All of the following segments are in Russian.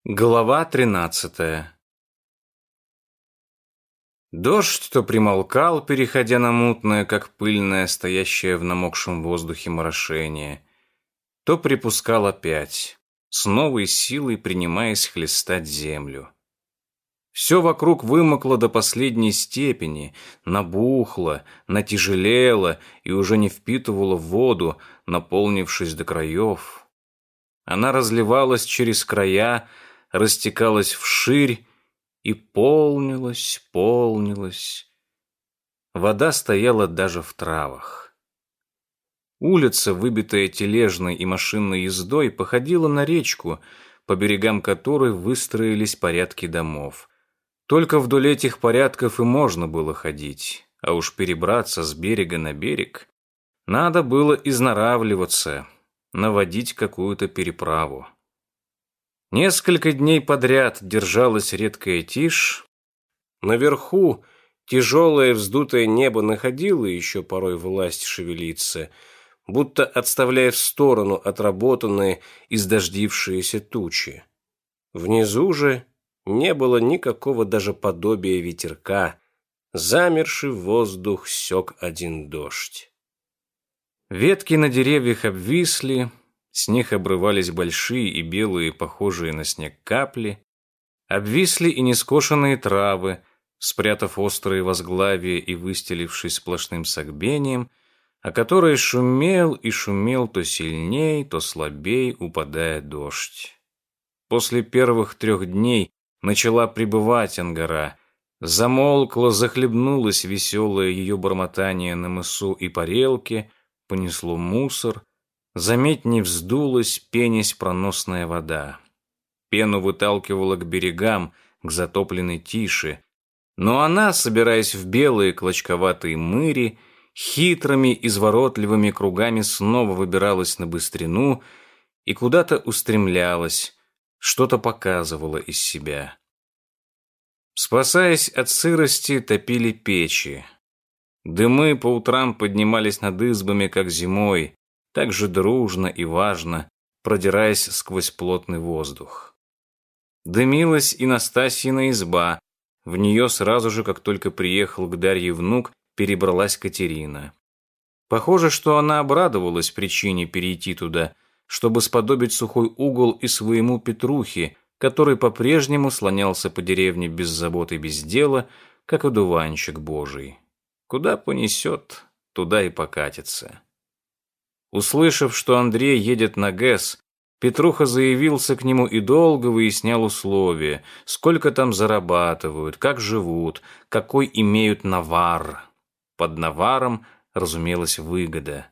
Глава 13. Дождь то примолкал, переходя на мутное, как пыльное, стоящее в намокшем воздухе морошение, то припускал опять, с новой силой принимаясь хлестать землю. Все вокруг вымокло до последней степени, набухло, натяжелело и уже не впитывало воду, наполнившись до краев. Она разливалась через края, растекалась вширь и полнилась. Вода стояла даже в травах. Улица, выбитая тележной и машинной ездой, походила на речку, по берегам которой выстроились порядки домов. Только вдоль этих порядков и можно было ходить, а уж перебраться с берега на берег надо было изнаравливаться, наводить какую-то переправу. Несколько дней подряд держалась редкая тишь. Наверху тяжелое вздутое небо находило еще порой власть шевелиться, будто отставляя в сторону отработанные издождившиеся тучи. Внизу же не было никакого даже подобия ветерка, замерший воздух сёк один дождь. Ветки на деревьях обвисли, с них обрывались большие и белые, похожие на снег капли, обвисли и нескошенные травы, спрятав острые возглавия и выстелившись сплошным согбением, о которое шумел и шумел то сильней, то слабей, упадая дождь. После первых 3 дней начала прибывать Ангара, замолкла, захлебнулось веселое ее бормотание на мысу и парелке, понесло мусор, заметней вздулась, пенясь проносная вода. Пену выталкивала к берегам, к затопленной тише, но она, собираясь в белые клочковатые мыри, хитрыми, изворотливыми кругами снова выбиралась на быстрину и куда-то устремлялась, что-то показывала из себя. Спасаясь от сырости, топили печи. Дымы по утрам поднимались над избами, как зимой, так же дружно и важно, продираясь сквозь плотный воздух. Дымилась и Настасьина изба. В нее сразу же, как только приехал к Дарье внук, перебралась Катерина. Похоже, что она обрадовалась причине перейти туда, чтобы сподобить сухой угол и своему Петрухе, который по-прежнему слонялся по деревне без забот и без дела, как одуванчик божий. Куда понесет, туда и покатится. Услышав, что Андрей едет на ГЭС, Петруха заявился к нему и долго выяснял условия, сколько там зарабатывают, как живут, какой имеют навар. Под наваром, разумелась, выгода.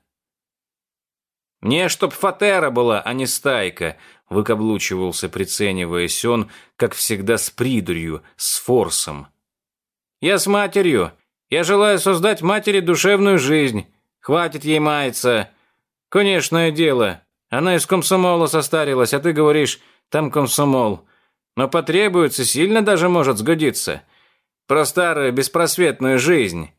«Мне чтоб фатера была, а не стайка», — выкаблучивался, прицениваясь он, как всегда с придурью, с форсом. «Я с матерью. Я желаю создать матери душевную жизнь. Хватит ей маяться. Конечное дело. Она из комсомола состарилась, а ты говоришь, там комсомол. Но потребуется, сильно даже может сгодиться. Про старую беспросветную жизнь».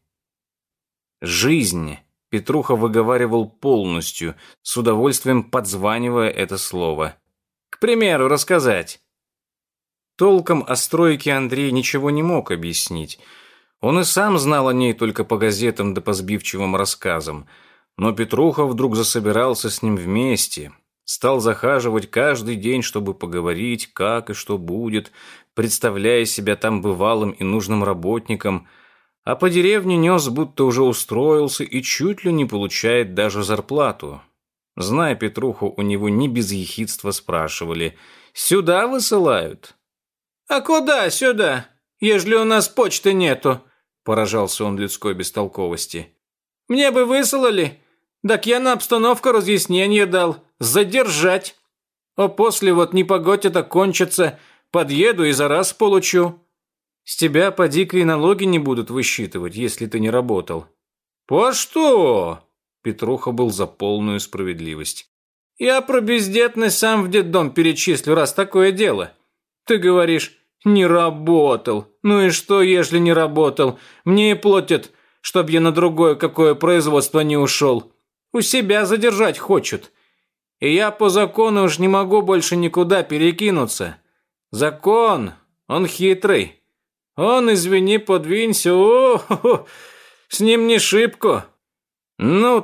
«Жизнь» Петруха выговаривал полностью, с удовольствием подзванивая это слово. «К примеру, рассказать». Толком о стройке Андрей ничего не мог объяснить. Он и сам знал о ней только по газетам да по сбивчивым рассказам. Но Петруха вдруг засобирался с ним вместе, стал захаживать каждый день, чтобы поговорить, как и что будет, представляя себя там бывалым и нужным работником, а по деревне нес, будто уже устроился и чуть ли не получает даже зарплату. Зная Петруху, у него не без ехидства спрашивали: «Сюда высылают?» «А куда сюда, ежели у нас почты нету?» Поражался он людской бестолковости. «Мне бы высылали, так я на обстановку разъяснение дал, задержать. А после вот непогодь это кончится, подъеду и за раз получу. С тебя поди-ка и налоги не будут высчитывать, если ты не работал». «По что?» Петруха был за полную справедливость. «Я про бездетность сам в детдом перечислю, раз такое дело. Ты говоришь, не работал. Ну и что, ежели не работал? Мне и платят, чтоб я на другое какое производство не ушел. У себя задержать хочут. И я по закону уж не могу больше никуда перекинуться. Закон, он хитрый. Он, извини, подвинься, о, с ним не шибко. Ну,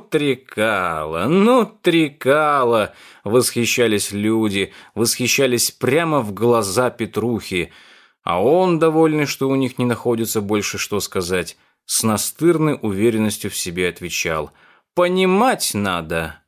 Трикало, восхищались люди, восхищались прямо в глаза Петрухи, а он, довольный, что у них не находится больше что сказать, с настырной уверенностью в себе отвечал: «Понимать надо».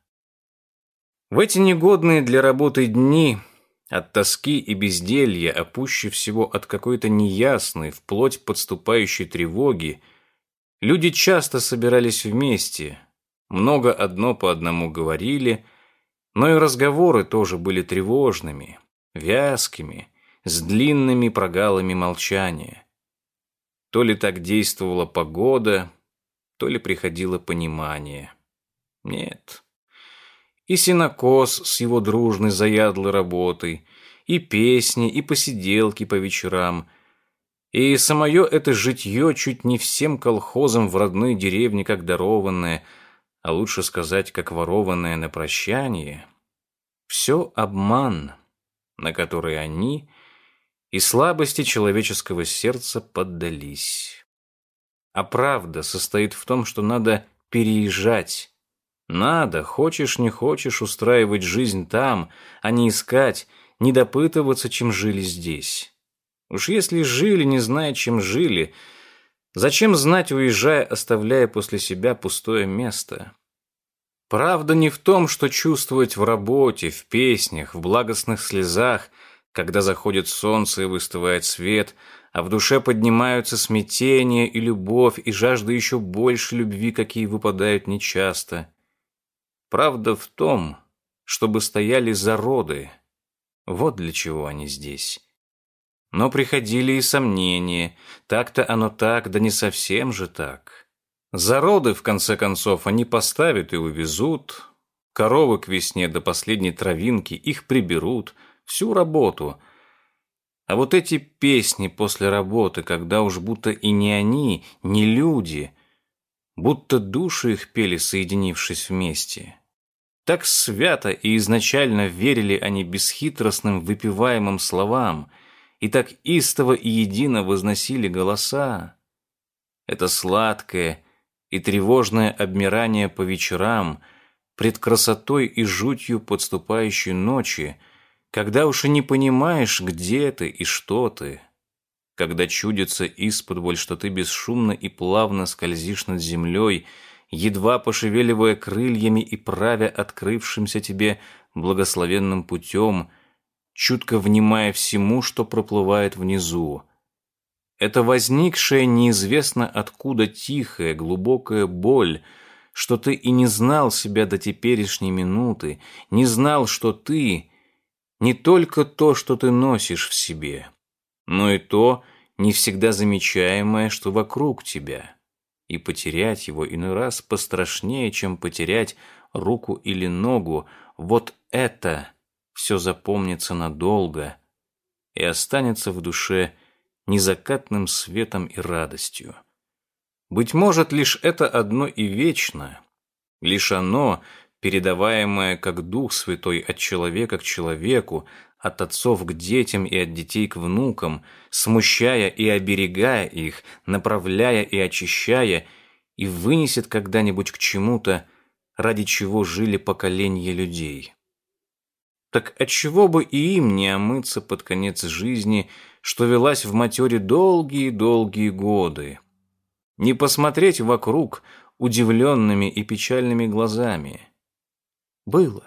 В эти негодные для работы дни от тоски и безделья, а пуще всего от какой-то неясной, вплоть подступающей тревоги, люди часто собирались вместе, много одно по одному говорили, но и разговоры тоже были тревожными, вязкими, с длинными прогалами молчания. То ли так действовала погода, то ли приходило понимание. Нет. И сенокос с его дружной заядлой работой, и песни, и посиделки по вечерам, и самое это житье чуть не всем колхозам в родной деревне как дарованное, а лучше сказать, как ворованное на прощание, все обман, на который они и слабости человеческого сердца поддались. А правда состоит в том, что надо переезжать. Надо, хочешь не хочешь, устраивать жизнь там, а не искать, не допытываться, чем жили здесь. Уж если жили, не зная, чем жили, зачем знать, уезжая, оставляя после себя пустое место? Правда не в том, что чувствовать в работе, в песнях, в благостных слезах, когда заходит солнце и выстывает свет, а в душе поднимаются смятение и любовь, и жажда еще больше любви, какие выпадают нечасто. Правда в том, чтобы стояли зароды. Вот для чего они здесь. Но приходили и сомнения. Так-то оно так, да не совсем же так. Зароды, в конце концов, они поставят и увезут. Коровы к весне до последней травинки их приберут. Всю работу. А вот эти песни после работы, когда уж будто и не они, не люди, будто души их пели, соединившись вместе. Так свято и изначально верили они бесхитростным выпиваемым словам, и так истово и едино возносили голоса. Это сладкое и тревожное обмирание по вечерам, пред красотой и жутью подступающей ночи, когда уж и не понимаешь, где ты и что ты, когда чудится исподволь, что ты бесшумно и плавно скользишь над землей, едва пошевеливая крыльями и правя открывшимся тебе благословенным путем, чутко внимая всему, что проплывает внизу. Это возникшая неизвестно откуда тихая, глубокая боль, что ты и не знал себя до теперешней минуты, не знал, что ты не только то, что ты носишь в себе, но и то, не всегда замечаемое, что вокруг тебя. И потерять его иной раз пострашнее, чем потерять руку или ногу. Вот это все запомнится надолго и останется в душе незакатным светом и радостью. Быть может, лишь это одно и вечно, лишь оно, передаваемое как Дух Святой от человека к человеку, от отцов к детям и от детей к внукам, смущая и оберегая их, направляя и очищая, и вынесет когда-нибудь к чему-то, ради чего жили поколения людей. Так отчего бы и им не омыться под конец жизни, что велась в матере долгие-долгие годы, не посмотреть вокруг удивленными и печальными глазами? Было,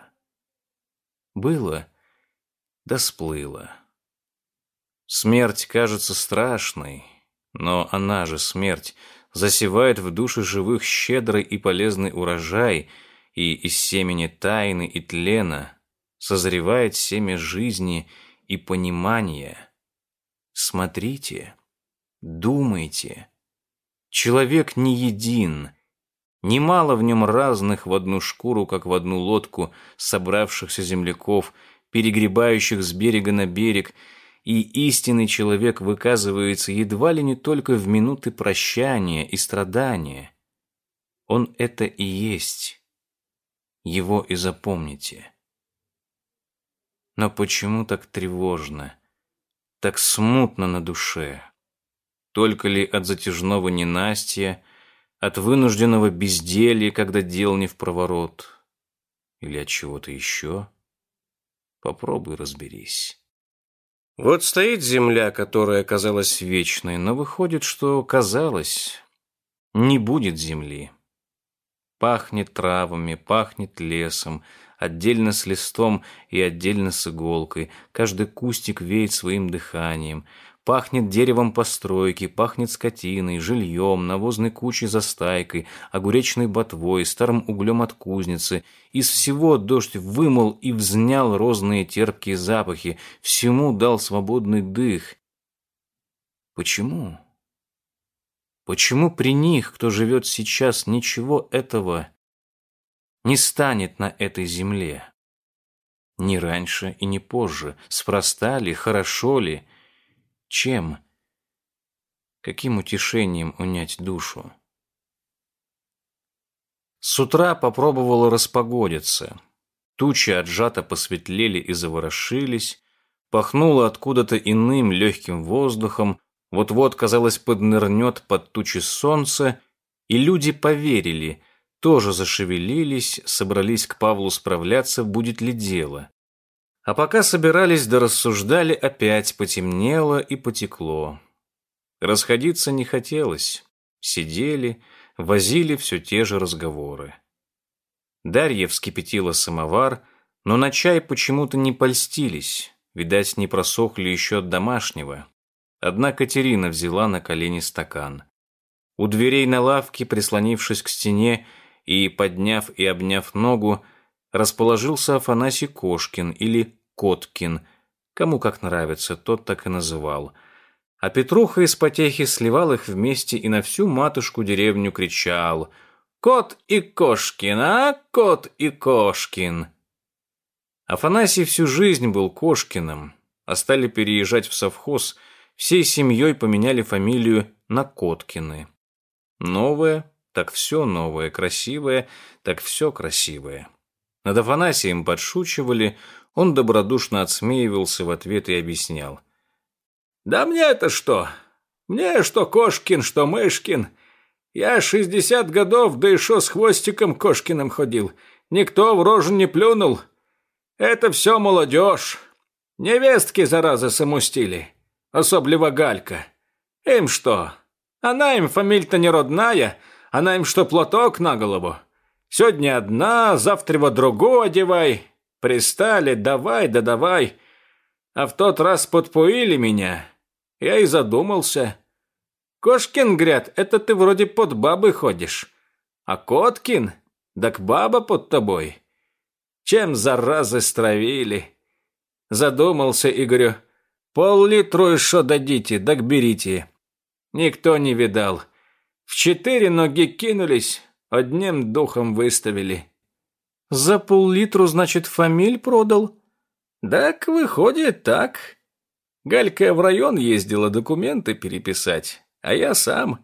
да сплыло. Смерть кажется страшной, но она же, смерть, засевает в души живых щедрый и полезный урожай, и из семени тайны и тлена созревает семя жизни и понимания. Смотрите, думайте. Человек не един, немало в нем разных в одну шкуру, как в одну лодку, собравшихся земляков, перегребающих с берега на берег, и истинный человек выказывается едва ли не только в минуты прощания и страдания. Он это и есть. Его и запомните. Но почему так тревожно? так смутно на душе. Только ли от затяжного ненастья, от вынужденного безделья, когда дел не впроворот, или от чего-то еще? Попробуй разберись. Вот стоит земля, которая казалась вечной, но выходит, что казалось, не будет земли. Пахнет травами, пахнет лесом, отдельно с листом и отдельно с иголкой. Каждый кустик веет своим дыханием. Пахнет деревом постройки, пахнет скотиной, жильем, навозной кучей за стайкой, огуречной ботвой, старым углем от кузницы. Из всего дождь вымыл и взнял розные терпкие запахи, всему дал свободный дых. Почему? Почему при них, кто живет сейчас, ничего этого не станет на этой земле? Ни раньше и ни позже. Спроста ли, хорошо ли? Чем? Каким утешением унять душу? С утра попробовала распогодиться. Тучи отжато посветлели и заворошились, пахнуло откуда-то иным легким воздухом, вот-вот, казалось, поднырнет под тучи солнце, и люди поверили, тоже зашевелились, собрались к Павлу справляться, будет ли дело. А пока собирались да рассуждали, опять потемнело и потекло. Расходиться не хотелось. Сидели, возили все те же разговоры. Дарья вскипятила самовар, но на чай почему-то не польстились, видать, не просохли еще от домашнего. Одна Катерина взяла на колени стакан. У дверей на лавке, прислонившись к стене и подняв и обняв ногу, расположился Афанасий Кошкин или Коткин, кому как нравится, тот так и называл. А Петруха из потехи сливал их вместе и на всю матушку деревню кричал: «Кот и Кошкин, а, Кот и Кошкин!» Афанасий всю жизнь был Кошкиным, а стали переезжать в совхоз, всей семьей поменяли фамилию на Коткины. Новое, так все новое, красивое, так все красивое. Над Афанасием подшучивали, он добродушно отсмеивался в ответ и объяснял: «Да мне-то что? Мне что Кошкин, что Мышкин. Я 60 годов, да еще с хвостиком Кошкиным ходил. Никто в рожу не плюнул. Это все молодежь. Невестки, зараза, самустили. Особливо Галька. Им что? Она им фамиль-то не родная, она им что, платок на голову? Сегодня одна, завтра во другую одевай. Пристали, давай да давай. А в тот раз подпоили меня. Я и задумался. Кошкин, гряд, это ты вроде под бабой ходишь. А Коткин, так баба под тобой. Чем заразы стравили? Задумался и говорю: пол-литру еще дадите, так берите. Никто не видал. В 4 ноги кинулись, одним духом выставили. За пол-литру, значит, фамиль продал? Так выходит так. Галька в район ездила документы переписать, а я сам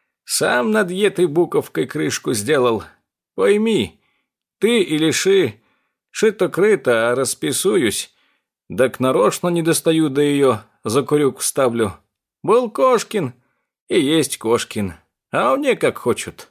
над этой буковкой крышку сделал. Пойми, ты или шито-крыто, а расписуюсь, так нарочно не достаю до ее, за курюк ставлю. Был Кошкин и есть Кошкин, а мне как хочут».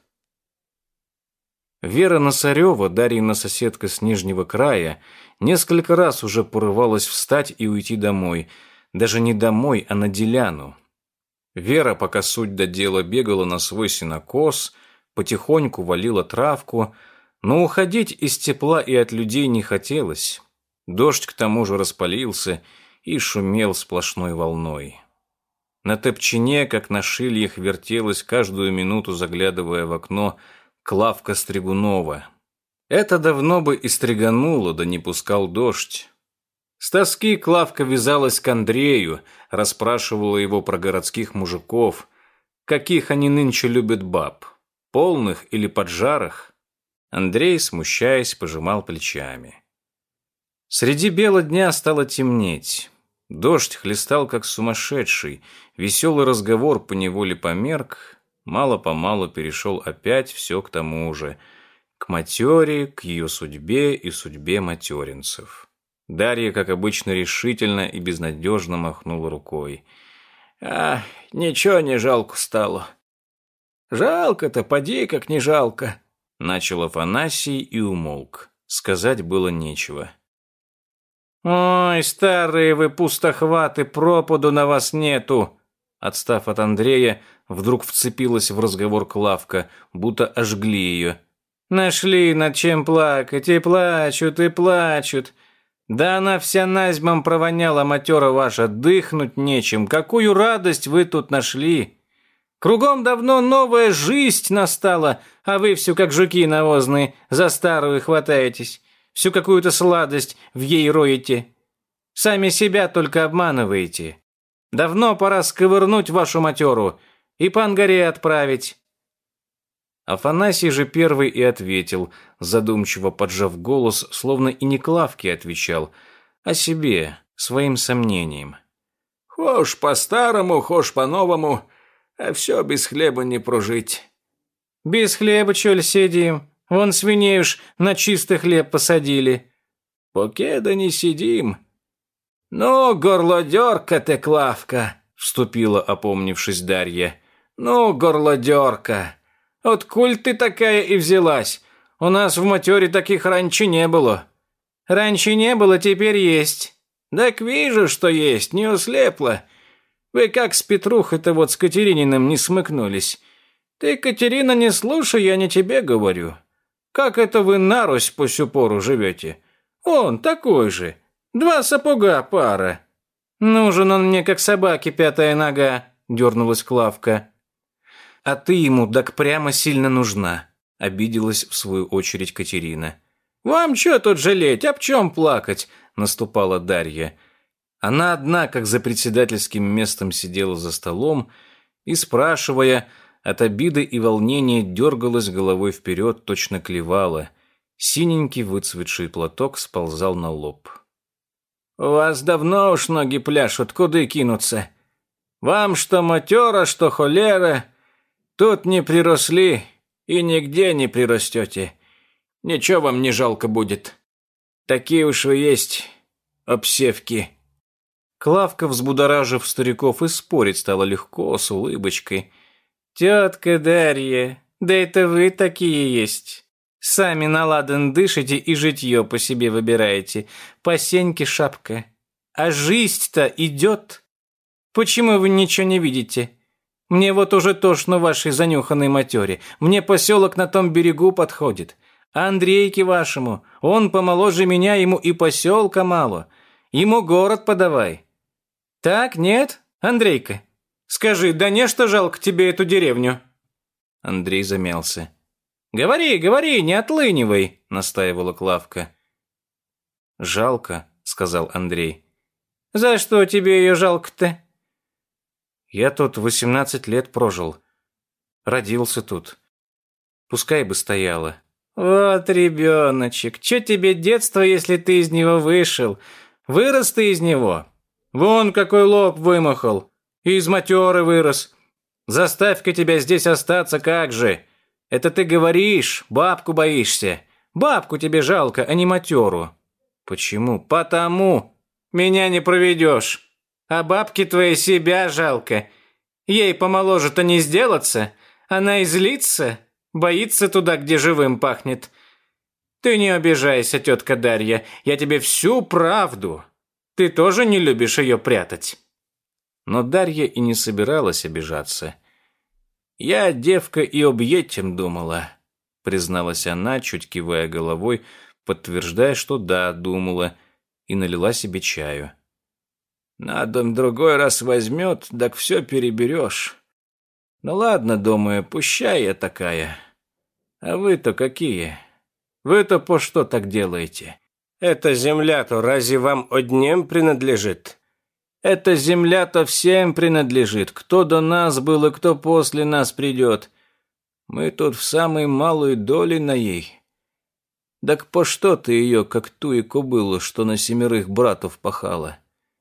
Вера Носарева, Дарьина соседка с Нижнего края, несколько раз уже порывалась встать и уйти домой. Даже не домой, а на деляну. Вера, пока суть до дела, бегала на свой сенокос, потихоньку валила травку, но уходить из тепла и от людей не хотелось. Дождь к тому же распалился и шумел сплошной волной. На топчине, как на шильях, вертелась каждую минуту, заглядывая в окно, Клавка Стригунова. Это давно бы и стригануло, да не пускал дождь. С тоски Клавка вязалась к Андрею, расспрашивала его про городских мужиков, каких они нынче любят баб, полных или поджарых. Андрей, смущаясь, пожимал плечами. Среди бела дня стало темнеть. Дождь хлестал, как сумасшедший, веселый разговор поневоле померк, мало-помалу перешел опять все к тому же, к матере, к ее судьбе и судьбе материнцев. Дарья, как обычно, решительно и безнадежно махнула рукой. Ничего не жалко стало. Жалко-то, поди, как не жалко. Начал Афанасий и умолк. Сказать было нечего. Ой, старые вы пустохваты, пропаду на вас нету. Отстав от Андрея, вдруг вцепилась в разговор Клавка, будто ожгли ее. Нашли над чем плакать, и плачут. Да она вся назьмом провоняла, матера ваша, дыхнуть нечем. Какую радость вы тут нашли! Кругом давно новая жизнь настала, а вы все как жуки навозные за старую хватаетесь. Всю какую-то сладость в ей роете. Сами себя только обманываете. Давно пора сковырнуть вашу матеру и по Ангаре отправить. Афанасий же первый и ответил, задумчиво поджав голос, словно и не Клавке отвечал, а себе, своим сомнением. Хошь по-старому, хошь по-новому, а все без хлеба не прожить. Без хлеба, чё сидим? Вон свиней уж на чистый хлеб посадили. Покеда не сидим. Ну, горлодерка ты, Клавка, вступила, опомнившись Дарья. Ну, горлодерка. Откуль ты такая и взялась? У нас в матере таких раньше не было. Раньше не было, теперь есть. Так вижу, что есть, не услепла. Вы как с Петрухой-то вот с Катерининым не смыкнулись. Ты, Катерина, не слушай, я не тебе говорю. Как это вы на Русь по сю пору живете? Он такой же. 2 сапога пара. Нужен он мне, как собаке 5-я нога, дернулась Клавка. А ты ему так прямо сильно нужна, обиделась в свою очередь Катерина. Вам что тут жалеть, об чем плакать? Наступала Дарья. Она одна, как за председательским местом, сидела за столом и, спрашивая, от обиды и волнения дергалась головой вперед, точно клевала. Синенький выцветший платок сползал на лоб. «У вас давно уж ноги пляшут, куда кинуться? Вам что матера, что холера, тут не приросли и нигде не прирастете. Ничего вам не жалко будет. Такие уж вы есть обсевки». Клавка, взбудоражив стариков, и спорить стало легко, с улыбочкой. «Тетка Дарья, да это вы такие есть. Сами на ладан дышите и житье по себе выбираете. По сеньке шапка. А жизнь-то идет. Почему вы ничего не видите? Мне вот уже тошно вашей занюханной матере. Мне поселок на том берегу подходит. А Андрейке вашему, он помоложе меня, ему и поселка мало. Ему город подавай. Так, нет, Андрейка? Скажи, да не что жалко тебе эту деревню?» Андрей замялся. «Говори, не отлынивай», — настаивала Клавка. «Жалко», — сказал Андрей. «За что тебе ее жалко-то?» «Я тут 18 лет прожил. Родился тут. Пускай бы стояла». «Вот ребеночек, че тебе детство, если ты из него вышел? Вырос ты из него. Вон какой лоб вымахал. И из матеры вырос. Заставь-ка тебя здесь остаться, как же. Это ты говоришь, бабку боишься. Бабку тебе жалко, а не матеру». «Почему?» «Потому. Меня не проведешь. А бабке твоей себя жалко. Ей помоложе-то не сделаться. Она и злится, боится туда, где живым пахнет. Ты не обижайся, тетка Дарья, я тебе всю правду. Ты тоже не любишь ее прятать». Но Дарья и не собиралась обижаться. «Я, девка, и об етем думала», — призналась она, чуть кивая головой, подтверждая, что да, думала, и налила себе чаю. «На дом другой раз возьмет, так все переберешь. Ну ладно, думаю, пущай я такая. А вы-то какие? Вы-то по что так делаете? Эта земля-то разве вам одним принадлежит? Эта земля-то всем принадлежит, кто до нас был и кто после нас придет. Мы тут в самой малой доле на ей. Так по что ты ее, как ту и кобылу, что на 7 братов пахала?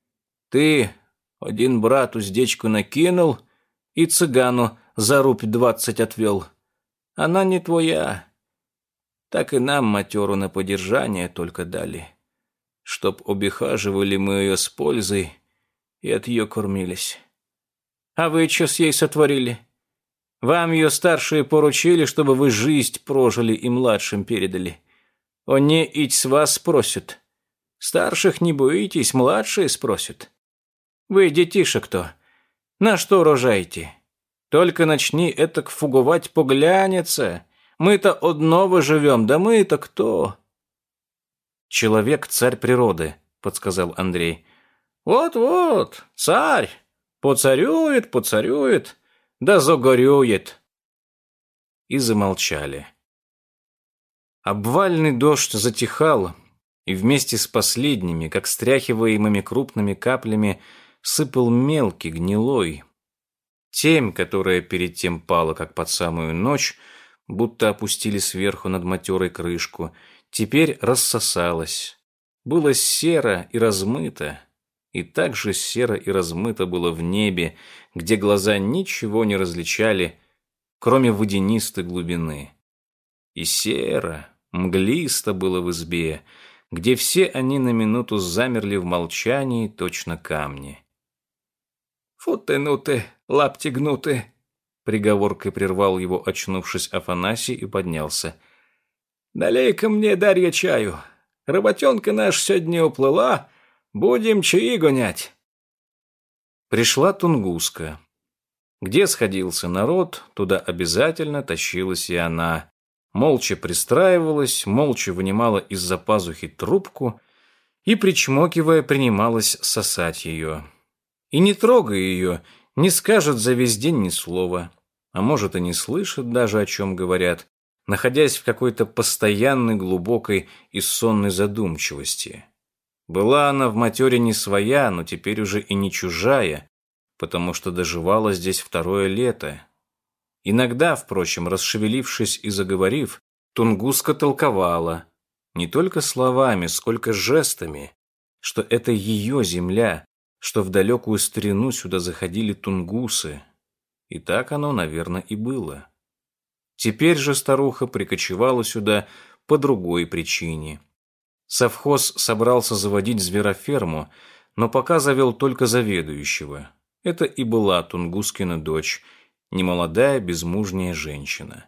Ты один брат уздечку накинул и цыгану за рубь 20 отвел. Она не твоя. Так и нам матеру на подержание только дали. чтоб обихаживали мы ее с пользой и от ее кормились. А вы что с ей сотворили? Вам ее старшие поручили, чтобы вы жизнь прожили и младшим передали. Они ить с вас спросят. Старших не боитесь, младшие спросят. Вы, детишек-то, на что рожаете? Только начни этак фуговать, поглянется. Мы-то одного живем, да мы-то кто? Человек — царь природы, подсказал Андрей. Вот-вот, царь. Поцарюет, да загорюет. И замолчали. Обвальный дождь затихал, и вместе с последними, как стряхиваемыми крупными каплями, сыпал мелкий, гнилой. Темь, которая перед тем пала, как под самую ночь, будто опустили сверху над матерой крышку, теперь рассосалась. Было серо и размыто, и так же серо и размыто было в небе, где глаза ничего не различали, кроме водянистой глубины. И серо, мглисто было в избе, где все они на минуту замерли в молчании, точно камни. «Фу ты, ну ты, лапти гнуты!» Приговоркой прервал его, очнувшись, Афанасий, и поднялся. «Налей-ка мне, Дарья, чаю. Работенка наша сегодня уплыла, будем чаи гонять». Пришла Тунгуска. Где сходился народ, туда обязательно тащилась и она. Молча пристраивалась, молча вынимала из-за пазухи трубку и, причмокивая, принималась сосать ее. И не трогая ее, не скажет за весь день ни слова, а может и не слышит даже, о чем говорят, находясь в какой-то постоянной, глубокой и сонной задумчивости. Была она в матере не своя, но теперь уже и не чужая, потому что доживала здесь второе лето. Иногда, впрочем, расшевелившись и заговорив, Тунгуска толковала, не только словами, сколько жестами, что это ее земля, что в далекую старину сюда заходили тунгусы. И так оно, наверное, и было. Теперь же старуха прикочевала сюда по другой причине. Совхоз собрался заводить звероферму, но пока завел только заведующего. Это и была Тунгускина дочь, немолодая безмужняя женщина.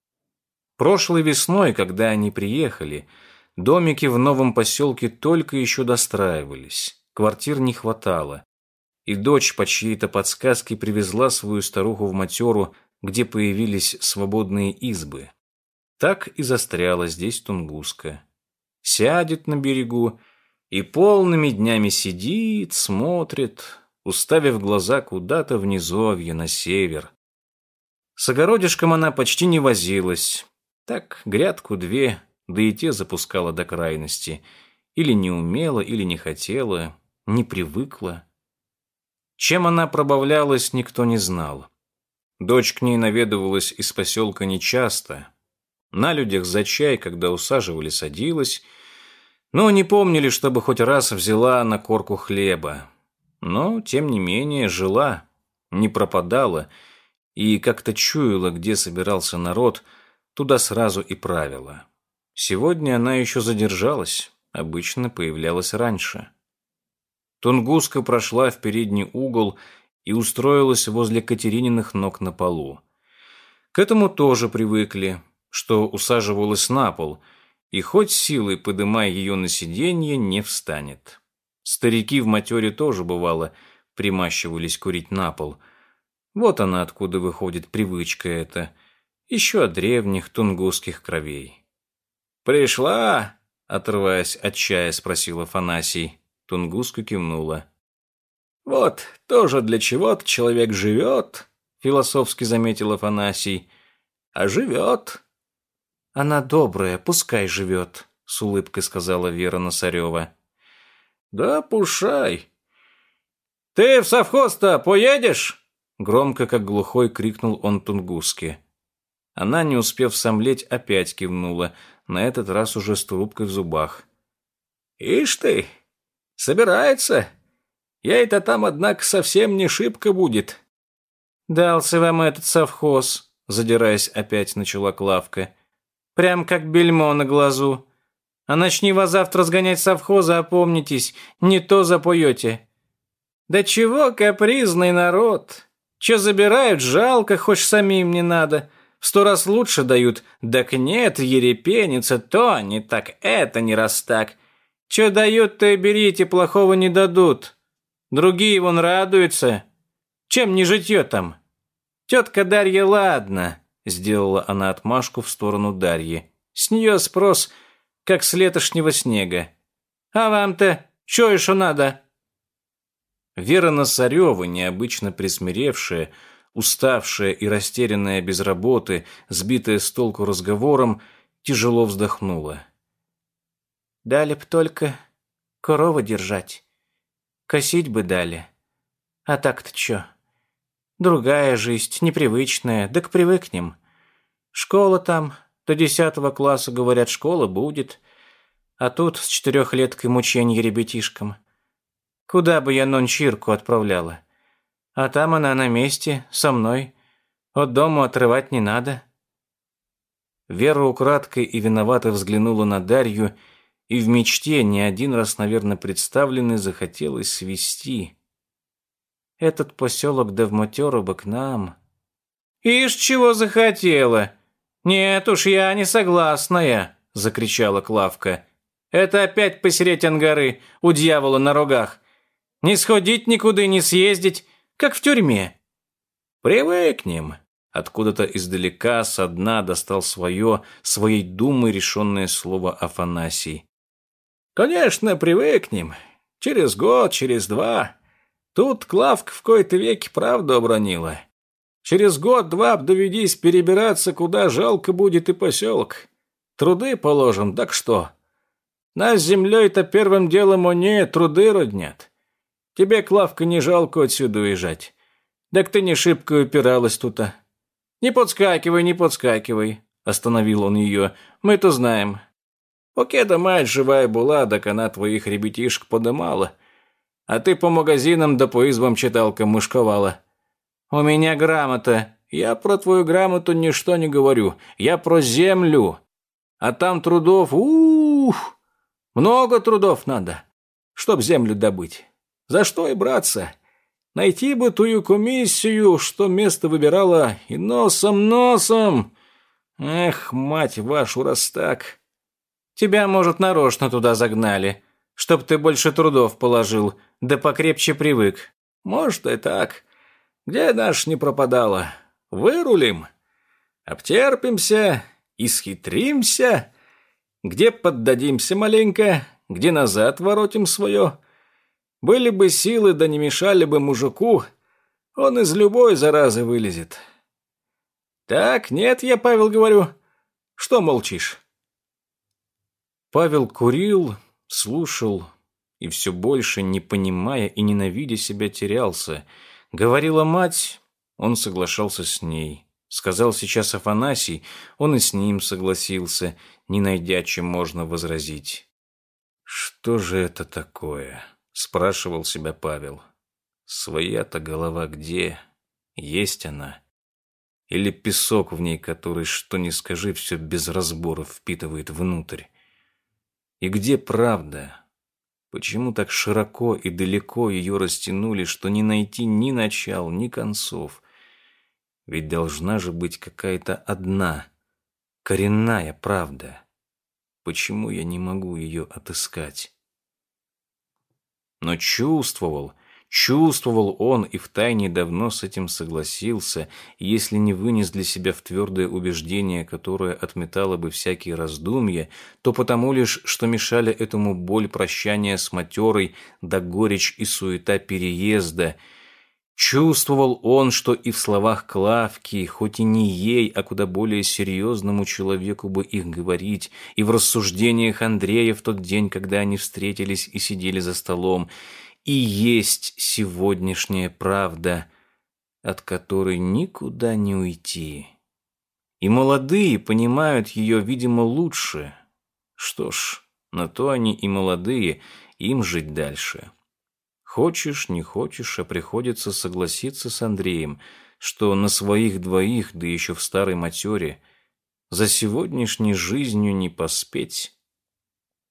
Прошлой весной, когда они приехали, домики в новом поселке только еще достраивались. Квартир не хватало, и дочь по чьей-то подсказке привезла свою старуху в матеру, где появились свободные избы. Так и застряла здесь Тунгуска. Сядет на берегу и полными днями сидит, смотрит, уставив глаза куда-то в низовье, на север. С огородишком она почти не возилась. Так, грядку-две, да и те запускала до крайности. Или не умела, или не хотела, не привыкла. Чем она пробавлялась, никто не знал. Дочь к ней наведывалась из поселка нечасто. На людях за чай, когда усаживали, садилась, но не помнили, чтобы хоть раз взяла на корку хлеба. Но, тем не менее, жила, не пропадала, и как-то чуяла, где собирался народ, туда сразу и правила. Сегодня она еще задержалась, обычно появлялась раньше. Тунгуска прошла в передний угол и устроилась возле Катерининых ног на полу. К этому тоже привыкли, что усаживалась на пол, и хоть силой подымая ее на сиденье, не встанет. Старики в матере тоже, бывало, примащивались курить на пол. Вот она откуда выходит привычка эта, еще от древних тунгусских кровей. «Пришла?» — отрываясь от чая, спросил Афанасий. Тунгуска кивнула. «Вот тоже для чего-то человек живет», — философски заметил Афанасий. «А живет». «Она добрая, пускай живет», — с улыбкой сказала Вера Носарева. «Да пушай. Ты в совхоз-то поедешь?» Громко, как глухой, крикнул он Тунгуске. Она, не успев сомлеть, опять кивнула, на этот раз уже с трубкой в зубах. «Ишь ты, собирается. Ей-то там, однако, совсем не шибко будет». «Дался вам этот совхоз», — задираясь, опять начала Клавка. «Прям как бельмо на глазу. А начни вас завтра сгонять совхоза, опомнитесь, не то запоете. Да чего капризный народ. Че забирают, жалко, хоть самим не надо. В 100 раз лучше дают. Так нет, ерепенится, то не так, это не раз так. Че дают, то и берите, плохого не дадут. Другие вон радуются. Чем не житье там? Тетка Дарья, ладно, сделала она отмашку в сторону Дарьи. С нее спрос, как с летошнего снега. А вам-то че еще надо? Вера Носарева, необычно присмиревшая, уставшая и растерянная без работы, сбитая с толку разговором, тяжело вздохнула. Дали б только корову держать. Косить бы дали. А так-то чё? Другая жизнь, непривычная, так привыкнем. Школа там, до 10 класса, говорят, школа будет. А тут с 4-леткой мученье ребятишкам. Куда бы я нончирку отправляла? А там она на месте, со мной. От дому отрывать не надо. Вера украдкой и виновато взглянула на Дарью, и в мечте, не один раз, наверное, представленной, захотелось свести. Этот поселок Довмотёра бы к нам. «Ишь, чего захотела? Нет уж, я не согласная!» — закричала Клавка. «Это опять посереть ангары у дьявола на рогах. Не сходить никуда, не съездить, как в тюрьме». «Привыкнем». Откуда-то издалека со дна достал своей думой решенное слово Афанасий. «Конечно, привыкнем. Через год, через 2. Тут Клавка в кои-то веки правду обронила. Через год-два доведись перебираться, куда жалко будет и поселок. Труды положим, так что? Нас с землей-то первым делом они труды роднят. Тебе, Клавка, не жалко отсюда уезжать. Так ты не шибко упиралась тут-то. Не подскакивай, остановил он ее. Мы-то знаем. Покеда мать живая была, так она твоих ребятишек подымала. А ты по магазинам да по избам читалка мышковала. У меня грамота. Я про твою грамоту ничто не говорю. Я про землю. А там трудов, много трудов надо, чтоб землю добыть. За что и браться? Найти бы тую комиссию, что место выбирала, и носом. Эх, мать вашу, раз так. Тебя, может, нарочно туда загнали, чтоб ты больше трудов положил, да покрепче привык. Может, и так. Где наш не пропадала? Вырулим, обтерпимся, исхитримся, где поддадимся маленько, где назад воротим свое. Были бы силы, да не мешали бы мужику, он из любой заразы вылезет. Так, нет, я, Павел, говорю, что молчишь? Павел курил, слушал и все больше, не понимая и ненавидя себя, терялся. Говорила мать, он соглашался с ней. Сказал сейчас Афанасий, он и с ним согласился, не найдя, чем можно возразить. «Что же это такое?» — спрашивал себя Павел. «Своя-то голова где? Есть она? Или песок в ней, который, что ни скажи, все без разбора впитывает внутрь? И где правда? Почему так широко и далеко ее растянули, что не найти ни начал, ни концов? Ведь должна же быть какая-то одна, коренная правда. Почему я не могу ее отыскать?» Но чувствовал он и втайне давно с этим согласился, если не вынес для себя в твердое убеждение, которое отметало бы всякие раздумья, то потому лишь, что мешали этому боль прощания с матерой да горечь и суета переезда. Чувствовал он, что и в словах Клавки, хоть и не ей, а куда более серьезному человеку бы их говорить, и в рассуждениях Андрея в тот день, когда они встретились и сидели за столом, и есть сегодняшняя правда, от которой никуда не уйти. И молодые понимают ее, видимо, лучше. Что ж, на то они и молодые, им жить дальше. Хочешь, не хочешь, а приходится согласиться с Андреем, что на своих двоих, да еще в старой матере, за сегодняшней жизнью не поспеть.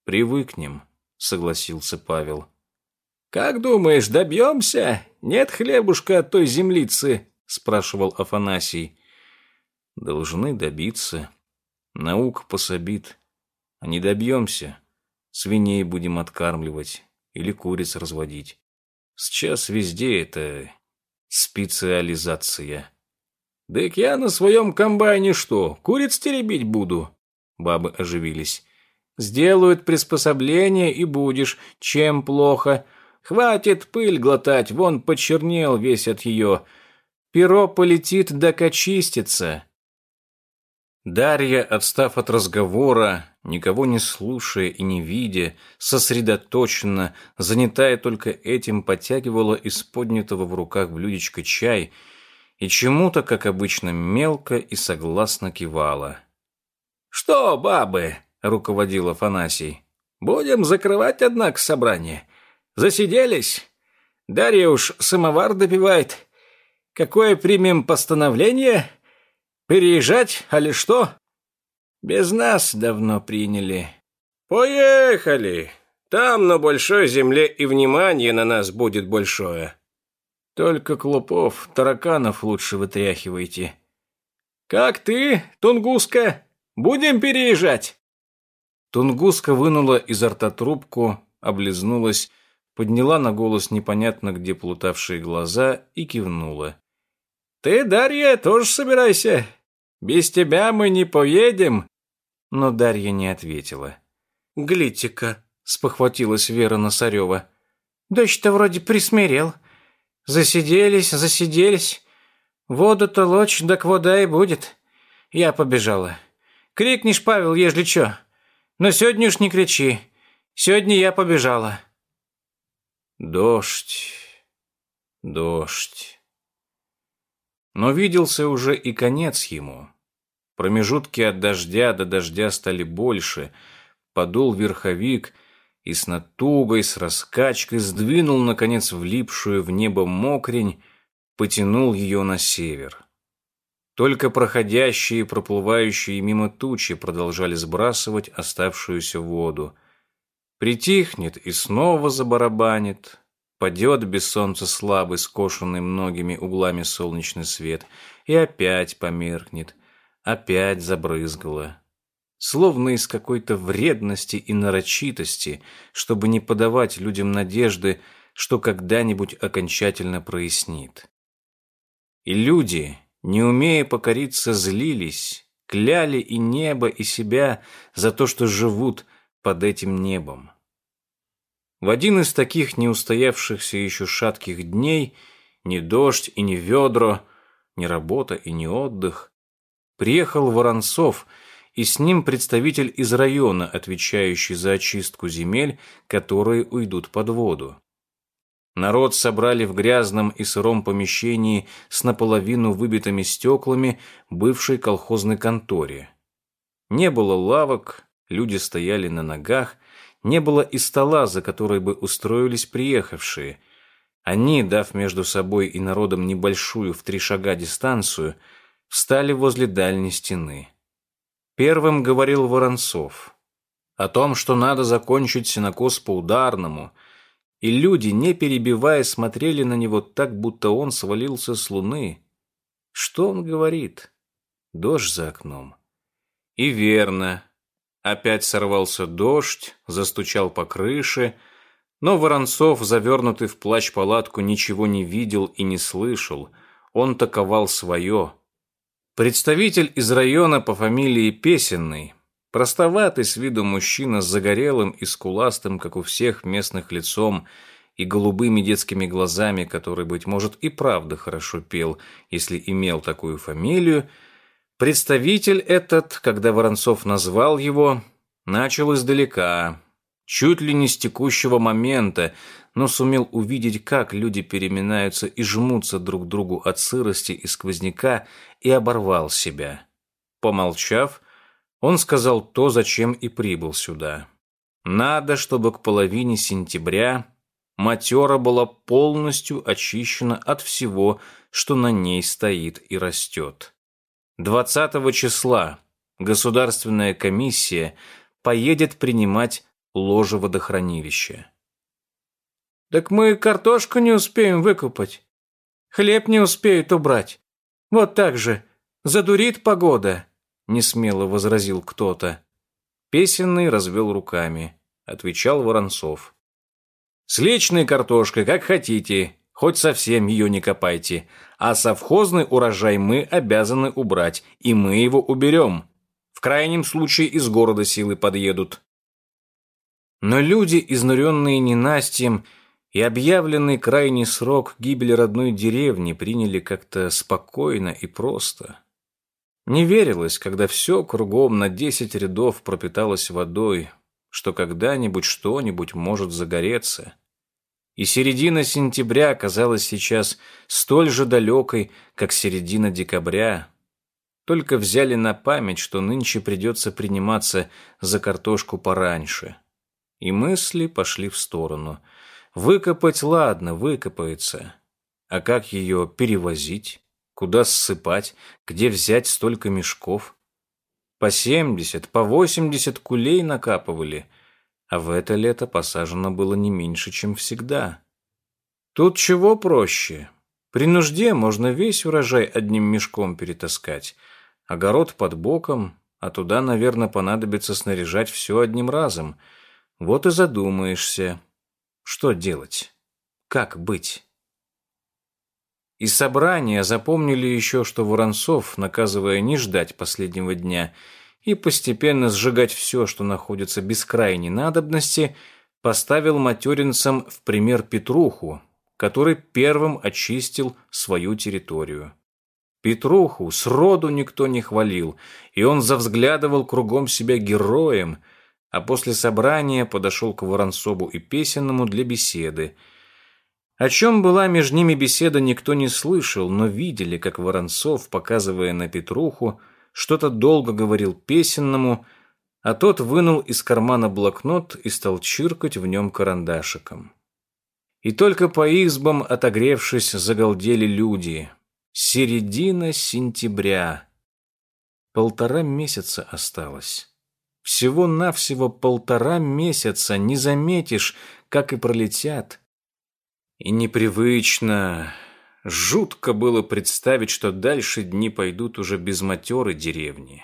Привыкнем, согласился Павел. Как думаешь, добьемся? Нет хлебушка от той землицы? Спрашивал Афанасий. Должны добиться. Наука пособит. А не добьемся, свиней будем откармливать или куриц разводить. Сейчас везде это специализация. «Так я на своем комбайне что, куриц теребить буду?» Бабы оживились. «Сделают приспособление и будешь. Чем плохо? Хватит пыль глотать, вон почернел весь от ее. Перо полетит, так очистится». Дарья, отстав от разговора, никого не слушая и не видя, сосредоточенно, занятая только этим, подтягивала из поднятого в руках блюдечка чай и чему-то, как обычно, мелко и согласно кивала. «Что, бабы?» — руководил Афанасий. «Будем закрывать, однако, собрание. Засиделись? Дарья уж самовар допивает. Какое примем постановление? Переезжать, али что? Без нас давно приняли. Поехали! Там на большой земле и внимание на нас будет большое. Только клопов, тараканов лучше вытряхивайте. Как ты, Тунгуска? Будем переезжать?» Тунгуска вынула изо рта трубку, облизнулась, подняла на голос непонятно где плутавшие глаза и кивнула. «Ты, Дарья, тоже собирайся. Без тебя мы не поедем». Но Дарья не ответила. «Глядите-ка», — спохватилась Вера Носарева. «Дождь-то вроде присмирел. Засиделись. Воду-то лочь, так вода и будет. Я побежала. Крикнешь, Павел, ежели чё. Но сегодня уж не кричи. Сегодня я побежала». Дождь. Но виделся уже и конец ему. Промежутки от дождя до дождя стали больше. Подул верховик и с натугой, с раскачкой сдвинул, наконец, влипшую в небо мокрень, потянул ее на север. Только проходящие и проплывающие мимо тучи продолжали сбрасывать оставшуюся воду. Притихнет и снова забарабанит. Падет без солнца слабый, скошенный многими углами солнечный свет, и опять померкнет, опять забрызгало. Словно из какой-то вредности и нарочитости, чтобы не подавать людям надежды, что когда-нибудь окончательно прояснит. И люди, не умея покориться, злились, кляли и небо, и себя за то, что живут под этим небом. В один из таких неустоявшихся еще шатких дней ни дождь и ни ведро, ни работа и ни отдых, приехал Воронцов, и с ним представитель из района, отвечающий за очистку земель, которые уйдут под воду. Народ собрали в грязном и сыром помещении с наполовину выбитыми стеклами бывшей колхозной конторе. Не было лавок, люди стояли на ногах, не было и стола, за который бы устроились приехавшие. Они, дав между собой и народом небольшую в 3 шага дистанцию, встали возле дальней стены. Первым говорил Воронцов о том, что надо закончить сенокос по ударному, и люди, не перебивая, смотрели на него так, будто он свалился с луны. Что он говорит? Дождь за окном. И верно. Опять сорвался дождь, застучал по крыше, но Воронцов, завернутый в плащ-палатку, ничего не видел и не слышал. Он таковал свое. Представитель из района по фамилии Песенный, простоватый с виду мужчина с загорелым и скуластым, как у всех местных, лицом и голубыми детскими глазами, который, быть может, и правда хорошо пел, если имел такую фамилию. Представитель этот, когда Воронцов назвал его, начал издалека, чуть ли не с текущего момента, но сумел увидеть, как люди переминаются и жмутся друг к другу от сырости и сквозняка, и оборвал себя. Помолчав, он сказал то, зачем и прибыл сюда. Надо, чтобы к половине сентября Матера была полностью очищена от всего, что на ней стоит и растет. 20 числа Государственная комиссия поедет принимать ложе водохранилища. «Так мы картошку не успеем выкопать, хлеб не успеют убрать. Вот так же, задурит погода», — несмело возразил кто-то. Песенный развел руками, отвечал Воронцов. «С личной картошкой, как хотите, хоть совсем ее не копайте, а совхозный урожай мы обязаны убрать, и мы его уберем. В крайнем случае из города силы подъедут». Но люди, изнуренные ненастьем и объявленный крайний срок гибели родной деревни, приняли как-то спокойно и просто. Не верилось, когда все кругом на 10 рядов пропиталось водой, что когда-нибудь что-нибудь может загореться. И середина сентября казалась сейчас столь же далекой, как середина декабря. Только взяли на память, что нынче придется приниматься за картошку пораньше. И мысли пошли в сторону. Выкопать, ладно, выкопается. А как ее перевозить? Куда ссыпать? Где взять столько мешков? По 70, по 80 кулей накапывали, а в это лето посажено было не меньше, чем всегда. Тут чего проще? При нужде можно весь урожай одним мешком перетаскать. Огород под боком, а туда, наверное, понадобится снаряжать все одним разом. Вот и задумаешься, что делать, как быть. Из собрания запомнили еще, что Воронцов, наказывая не ждать последнего дня и постепенно сжигать все, что находится без крайней надобности, поставил материнцам в пример Петруху, который первым очистил свою территорию. Петруху сроду никто не хвалил, и он завзглядывал кругом себя героем, а после собрания подошел к Воронцову и Песенному для беседы. О чем была между ними беседа, никто не слышал, но видели, как Воронцов, показывая на Петруху, что-то долго говорил Песенному, а тот вынул из кармана блокнот и стал чиркать в нем карандашиком. И только по избам, отогревшись, загалдели люди. Середина сентября. 1,5 месяца осталось. Всего-навсего 1,5 месяца, не заметишь, как и пролетят. И непривычно, жутко было представить, что дальше дни пойдут уже без матерой деревни.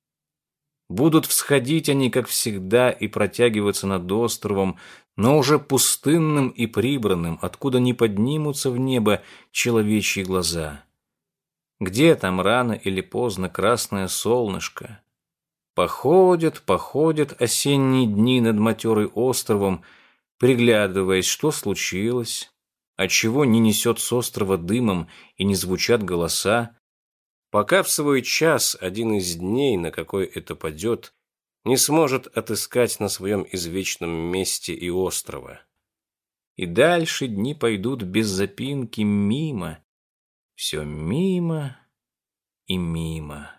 Будут всходить они, как всегда, и протягиваться над островом, но уже пустынным и прибранным, откуда не поднимутся в небо человечьи глаза. Где там рано или поздно красное солнышко? Походят осенние дни над матерой островом, приглядываясь, что случилось, отчего не несет с острова дымом и не звучат голоса, пока в свой час один из дней, на какой это падет, не сможет отыскать на своем извечном месте и острова. И дальше дни пойдут без запинки мимо, все мимо и мимо.